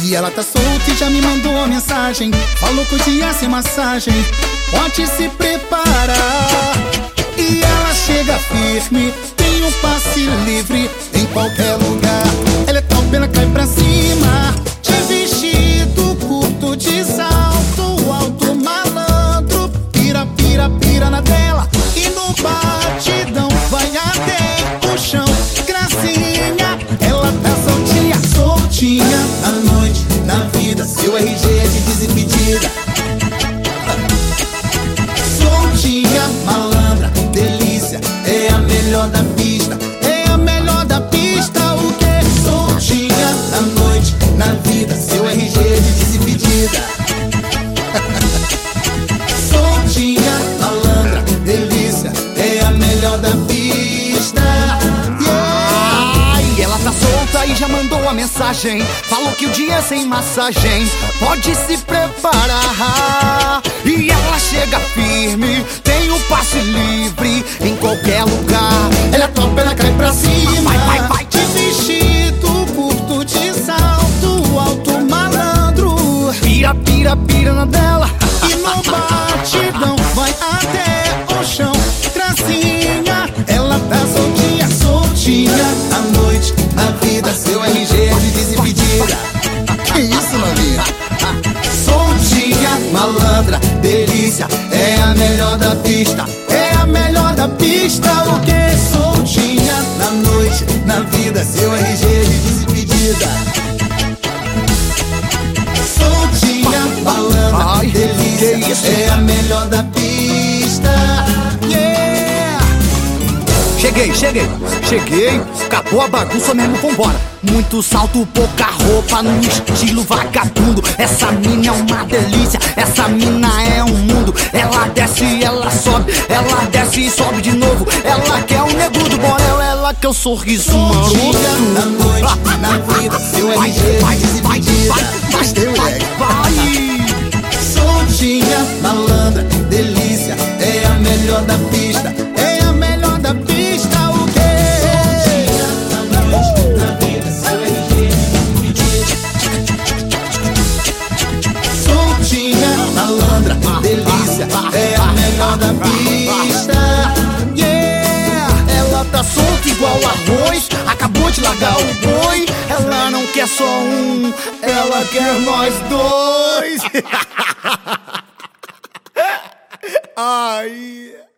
E ela tá solta e já me mandou a mensagem. Falou que o dia sem massagem, pode se preparar. E ela chega firme, tem um passe livre em qualquer lugar. Ela é top, ela cai pra cima, de vestido curto, de salto alto, malandro. Pira, pira, pira na dela e no batidão vai até o chão. Gracinha, ela tá soltinha, soltinha à noite, na vida, seu RG é de desimpedida. Soltinha, malandra, delícia, é a melhor da pista, é a melhor da pista. O que? Soltinha à noite, na vida, seu RG é de desimpedida. Soltinha, malandra, delícia, é a melhor da pista. E ela tá solta e já mandou a mensagem. Falou que o dia é sem massagem, pode se preparar. E ela chega firme, tem o passe livre em qualquer lugar. Ela é top, ela cai pra cima, vai, vai, vai. de vestido curto, de salto alto, malandro. Pira, pira, pira na dela E no batidão vai até o chão. Gracinha, ela tá soltinha, soltinha à noite, na vida, seu RG é de desimpedida. Que isso, novinha? Soltinha, malandra, delícia, é a melhor da pista, é a melhor da pista. O que? Soltinha na noite, na vida, seu RG é de desimpedida. Soltinha, malandra, Ai, delícia, que isso? é a melhor da pista. Yeah! Cheguei, acabou a bagunça mesmo, vambora. Muito salto, pouca roupa, no estilo vagabundo. Essa mina é uma delícia, essa mina é um mundo. Ela desce, ela sobe, ela desce e sobe de novo. Ela quer o nego do borel, ela quer o sorriso maroto. Soltinha na noite, na vida, seu RG é de desimpedida. Gostei, moleque. Vai! Soltinha, malandra, delícia, é a melhor da pista, é a melhor da pista. O que? Soltinha na noite, na vida, seu RG é de desimpedida. Soltinha, malandra, delícia, é a melhor da pista. Yeah! Ela tá solta igual arroz, acabou de largar o boi. Ela não quer só um, ela quer nós dois. Ai.